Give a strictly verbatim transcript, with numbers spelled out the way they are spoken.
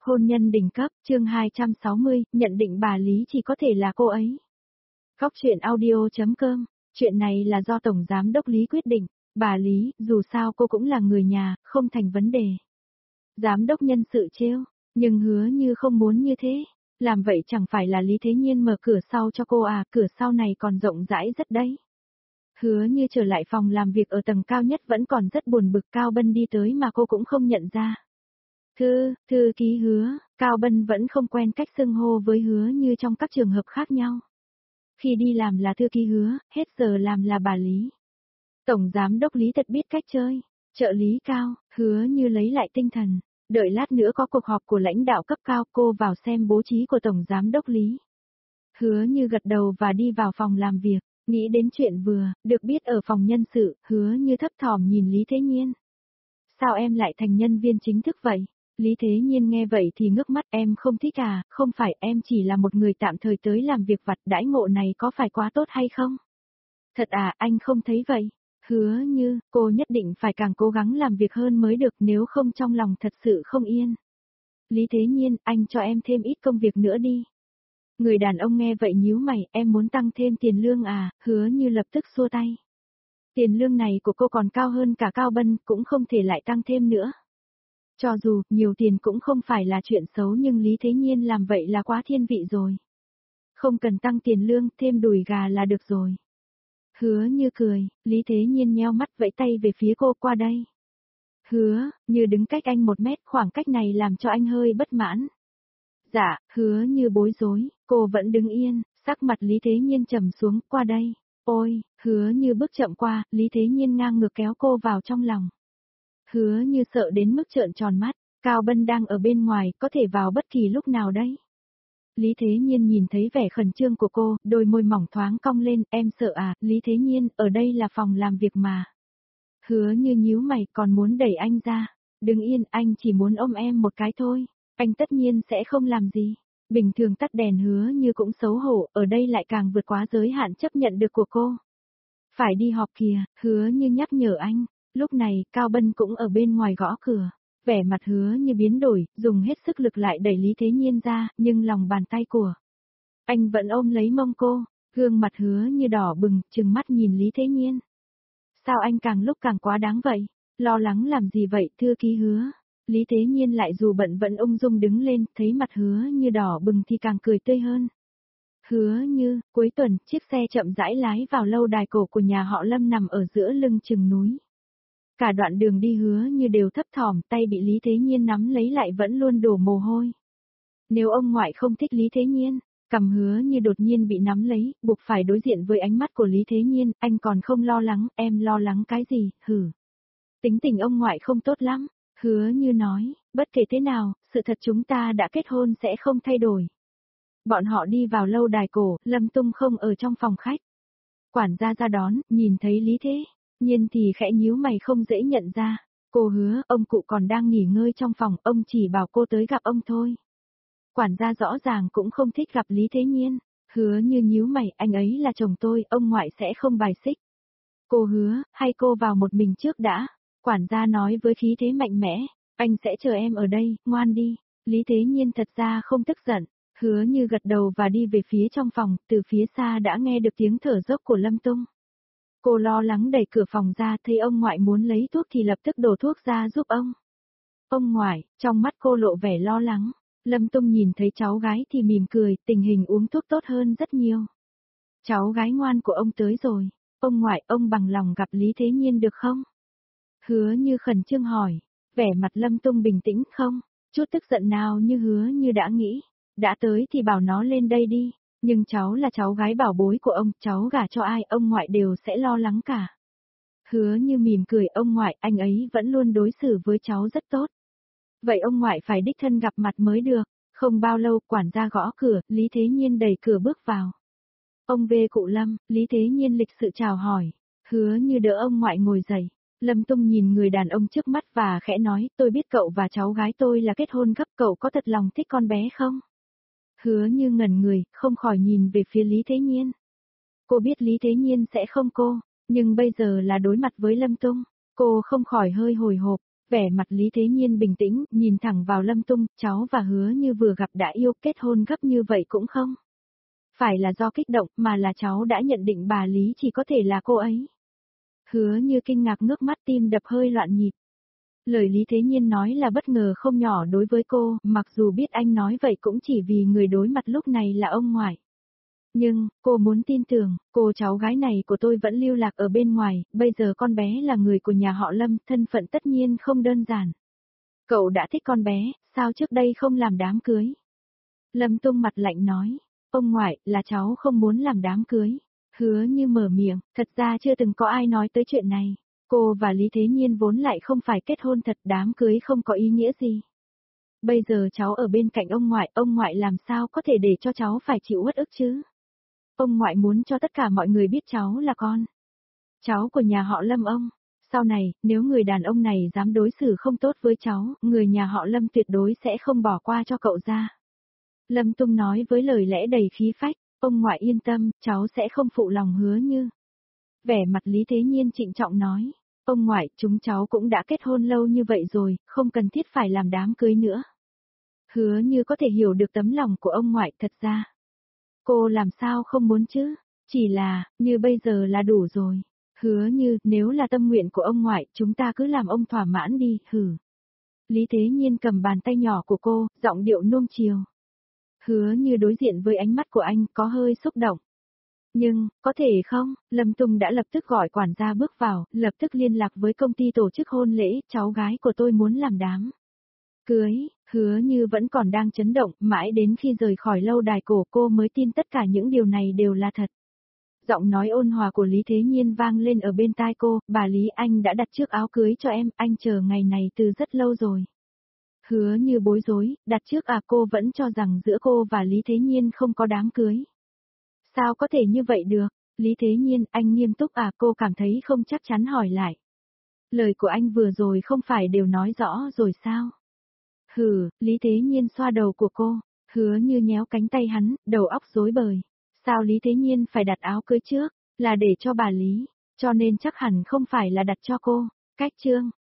Hôn nhân đỉnh cấp, chương hai trăm sáu mươi, nhận định bà Lý chỉ có thể là cô ấy. Góc truyện audio.com, chuyện này là do Tổng Giám đốc Lý quyết định, bà Lý, dù sao cô cũng là người nhà, không thành vấn đề. Giám đốc nhân sự trêu, nhưng hứa như không muốn như thế, làm vậy chẳng phải là Lý Thế Nhiên mở cửa sau cho cô à, cửa sau này còn rộng rãi rất đấy. Hứa như trở lại phòng làm việc ở tầng cao nhất vẫn còn rất buồn bực, Cao Bân đi tới mà cô cũng không nhận ra. Thư, thư ký Hứa, Cao Bân vẫn không quen cách xưng hô với Hứa như trong các trường hợp khác nhau. Khi đi làm là thư ký Hứa, hết giờ làm là bà Lý. Tổng Giám đốc Lý thật biết cách chơi, trợ lý Cao, Hứa như lấy lại tinh thần, đợi lát nữa có cuộc họp của lãnh đạo cấp cao, cô vào xem bố trí của Tổng Giám đốc Lý. Hứa như gật đầu và đi vào phòng làm việc, nghĩ đến chuyện vừa, được biết ở phòng nhân sự, Hứa như thấp thỏm nhìn Lý Thế Nhiên. Sao em lại thành nhân viên chính thức vậy? Lý Thế Nhiên nghe vậy thì ngước mắt, em không thích à, không phải, em chỉ là một người tạm thời tới làm việc vặt, đãi ngộ này có phải quá tốt hay không? Thật à, anh không thấy vậy? Hứa như, cô nhất định phải càng cố gắng làm việc hơn mới được, nếu không trong lòng thật sự không yên. Lý Thế Nhiên, anh cho em thêm ít công việc nữa đi. Người đàn ông nghe vậy nhíu mày, em muốn tăng thêm tiền lương à, Hứa như lập tức xua tay. Tiền lương này của cô còn cao hơn cả Cao Bân, cũng không thể lại tăng thêm nữa. Cho dù, nhiều tiền cũng không phải là chuyện xấu nhưng Lý Thế Nhiên làm vậy là quá thiên vị rồi. Không cần tăng tiền lương, thêm đùi gà là được rồi. Hứa như cười, Lý Thế Nhiên nheo mắt vẫy tay về phía cô, qua đây. Hứa, như đứng cách anh một mét, khoảng cách này làm cho anh hơi bất mãn. Dạ, Hứa như bối rối, cô vẫn đứng yên, sắc mặt Lý Thế Nhiên trầm xuống, qua đây. Ôi, Hứa như bước chậm qua, Lý Thế Nhiên ngang ngược kéo cô vào trong lòng. Hứa như sợ đến mức trợn tròn mắt, Cao Bân đang ở bên ngoài, có thể vào bất kỳ lúc nào đấy. Lý Thế Nhiên nhìn thấy vẻ khẩn trương của cô, đôi môi mỏng thoáng cong lên, em sợ à, Lý Thế Nhiên, ở đây là phòng làm việc mà. Hứa như nhíu mày, còn muốn đẩy anh ra. Đừng yên, anh chỉ muốn ôm em một cái thôi. Anh tất nhiên sẽ không làm gì. Bình thường tắt đèn Hứa như cũng xấu hổ, ở đây lại càng vượt quá giới hạn chấp nhận được của cô. Phải đi họp kìa, Hứa như nhắc nhở anh. Lúc này, Cao Bân cũng ở bên ngoài gõ cửa. Vẻ mặt Hứa như biến đổi, dùng hết sức lực lại đẩy Lý Thế Nhiên ra, nhưng lòng bàn tay của anh vẫn ôm lấy mông cô, gương mặt Hứa như đỏ bừng, trừng mắt nhìn Lý Thế Nhiên. Sao anh càng lúc càng quá đáng vậy? Lo lắng làm gì vậy, thư ký Hứa? Lý Thế Nhiên lại dù bận vẫn ung dung đứng lên, thấy mặt Hứa như đỏ bừng thì càng cười tươi hơn. Hứa như, cuối tuần, chiếc xe chậm rãi lái vào lâu đài cổ của nhà họ Lâm nằm ở giữa lưng chừng núi. Cả đoạn đường đi Hứa như đều thấp thỏm, tay bị Lý Thế Nhiên nắm lấy lại vẫn luôn đổ mồ hôi. Nếu ông ngoại không thích Lý Thế Nhiên, cầm Hứa như đột nhiên bị nắm lấy, buộc phải đối diện với ánh mắt của Lý Thế Nhiên, anh còn không lo lắng, em lo lắng cái gì, hử. Tính tình ông ngoại không tốt lắm, Hứa như nói, bất kể thế nào, sự thật chúng ta đã kết hôn sẽ không thay đổi. Bọn họ đi vào lâu đài cổ, Lâm Tung không ở trong phòng khách. Quản gia ra đón, nhìn thấy Lý Thế Nhiên thì khẽ nhíu mày không dễ nhận ra. Cô Hứa, ông cụ còn đang nghỉ ngơi trong phòng, ông chỉ bảo cô tới gặp ông thôi. Quản gia rõ ràng cũng không thích gặp Lý Thế Nhiên. Hứa như nhíu mày, anh ấy là chồng tôi, ông ngoại sẽ không bài xích. Cô Hứa, hay cô vào một mình trước đã. Quản gia nói với khí thế mạnh mẽ, anh sẽ chờ em ở đây, ngoan đi. Lý Thế Nhiên thật ra không tức giận. Hứa như gật đầu và đi về phía trong phòng, từ phía xa đã nghe được tiếng thở dốc của Lâm Tung. Cô lo lắng đẩy cửa phòng ra, thấy ông ngoại muốn lấy thuốc thì lập tức đổ thuốc ra giúp ông. Ông ngoại, trong mắt cô lộ vẻ lo lắng. Lâm Tung nhìn thấy cháu gái thì mỉm cười, tình hình uống thuốc tốt hơn rất nhiều. Cháu gái ngoan của ông tới rồi. Ông ngoại, ông bằng lòng gặp Lý Thế Nhiên được không? Hứa như khẩn trương hỏi. Vẻ mặt Lâm Tung bình tĩnh không? Chút tức giận nào như Hứa như đã nghĩ. Đã tới thì bảo nó lên đây đi. Nhưng cháu là cháu gái bảo bối của ông, cháu gả cho ai ông ngoại đều sẽ lo lắng cả. Hứa như mỉm cười, ông ngoại, anh ấy vẫn luôn đối xử với cháu rất tốt. Vậy ông ngoại phải đích thân gặp mặt mới được. Không bao lâu, quản gia gõ cửa, Lý Thế Nhiên đẩy cửa bước vào. Ông về cụ Lâm, Lý Thế Nhiên lịch sự chào hỏi. Hứa như đỡ ông ngoại ngồi dậy. Lâm Tung nhìn người đàn ông trước mắt và khẽ nói, tôi biết cậu và cháu gái tôi là kết hôn gấp, cậu có thật lòng thích con bé không? Hứa như ngẩn người, không khỏi nhìn về phía Lý Thế Nhiên. Cô biết Lý Thế Nhiên sẽ không cô, nhưng bây giờ là đối mặt với Lâm Tung, cô không khỏi hơi hồi hộp. Vẻ mặt Lý Thế Nhiên bình tĩnh, nhìn thẳng vào Lâm Tung, cháu và Hứa Như vừa gặp đã yêu, kết hôn gấp như vậy cũng không. Phải là do kích động, mà là cháu đã nhận định bà Lý chỉ có thể là cô ấy. Hứa Như kinh ngạc ngước mắt, tim đập hơi loạn nhịp. Lời Lý Thế Nhiên nói là bất ngờ không nhỏ đối với cô, mặc dù biết anh nói vậy cũng chỉ vì người đối mặt lúc này là ông ngoại. Nhưng, cô muốn tin tưởng, cô cháu gái này của tôi vẫn lưu lạc ở bên ngoài, bây giờ con bé là người của nhà họ Lâm, thân phận tất nhiên không đơn giản. Cậu đã thích con bé, sao trước đây không làm đám cưới? Lâm Tung mặt lạnh nói, ông ngoại, là cháu không muốn làm đám cưới. Hứa Như mở miệng, thật ra chưa từng có ai nói tới chuyện này. Cô và Lý Thế Nhiên vốn lại không phải kết hôn thật, đám cưới không có ý nghĩa gì. Bây giờ cháu ở bên cạnh ông ngoại, ông ngoại làm sao có thể để cho cháu phải chịu uất ức chứ? Ông ngoại muốn cho tất cả mọi người biết cháu là con. Cháu của nhà họ Lâm ông. Sau này, nếu người đàn ông này dám đối xử không tốt với cháu, người nhà họ Lâm tuyệt đối sẽ không bỏ qua cho cậu ra. Lâm Tung nói với lời lẽ đầy khí phách, ông ngoại yên tâm, cháu sẽ không phụ lòng Hứa Như. Vẻ mặt Lý Thế Nhiên trịnh trọng nói, ông ngoại, chúng cháu cũng đã kết hôn lâu như vậy rồi, không cần thiết phải làm đám cưới nữa. Hứa Như có thể hiểu được tấm lòng của ông ngoại, thật ra. Cô làm sao không muốn chứ, chỉ là, như bây giờ là đủ rồi. Hứa Như, nếu là tâm nguyện của ông ngoại, chúng ta cứ làm ông thỏa mãn đi, hử. Lý Thế Nhiên cầm bàn tay nhỏ của cô, giọng điệu nuông chiều. Hứa Như đối diện với ánh mắt của anh, có hơi xúc động. Nhưng, có thể không, Lâm Tung đã lập tức gọi quản gia bước vào, lập tức liên lạc với công ty tổ chức hôn lễ, cháu gái của tôi muốn làm đám cưới. Hứa Như vẫn còn đang chấn động, mãi đến khi rời khỏi lâu đài cổ cô mới tin tất cả những điều này đều là thật. Giọng nói ôn hòa của Lý Thế Nhiên vang lên ở bên tai cô, bà Lý, anh đã đặt trước áo cưới cho em, anh chờ ngày này từ rất lâu rồi. Hứa Như bối rối, đặt trước à, cô vẫn cho rằng giữa cô và Lý Thế Nhiên không có đám cưới. Sao có thể như vậy được? Lý Thế Nhiên, anh nghiêm túc à, cô cảm thấy không chắc chắn hỏi lại. Lời của anh vừa rồi không phải đều nói rõ rồi sao? Hừ, Lý Thế Nhiên xoa đầu của cô, Hứa Như nhéo cánh tay hắn, đầu óc rối bời. Sao Lý Thế Nhiên phải đặt áo cưới trước? Là để cho bà Lý, cho nên chắc hẳn không phải là đặt cho cô. Cách chương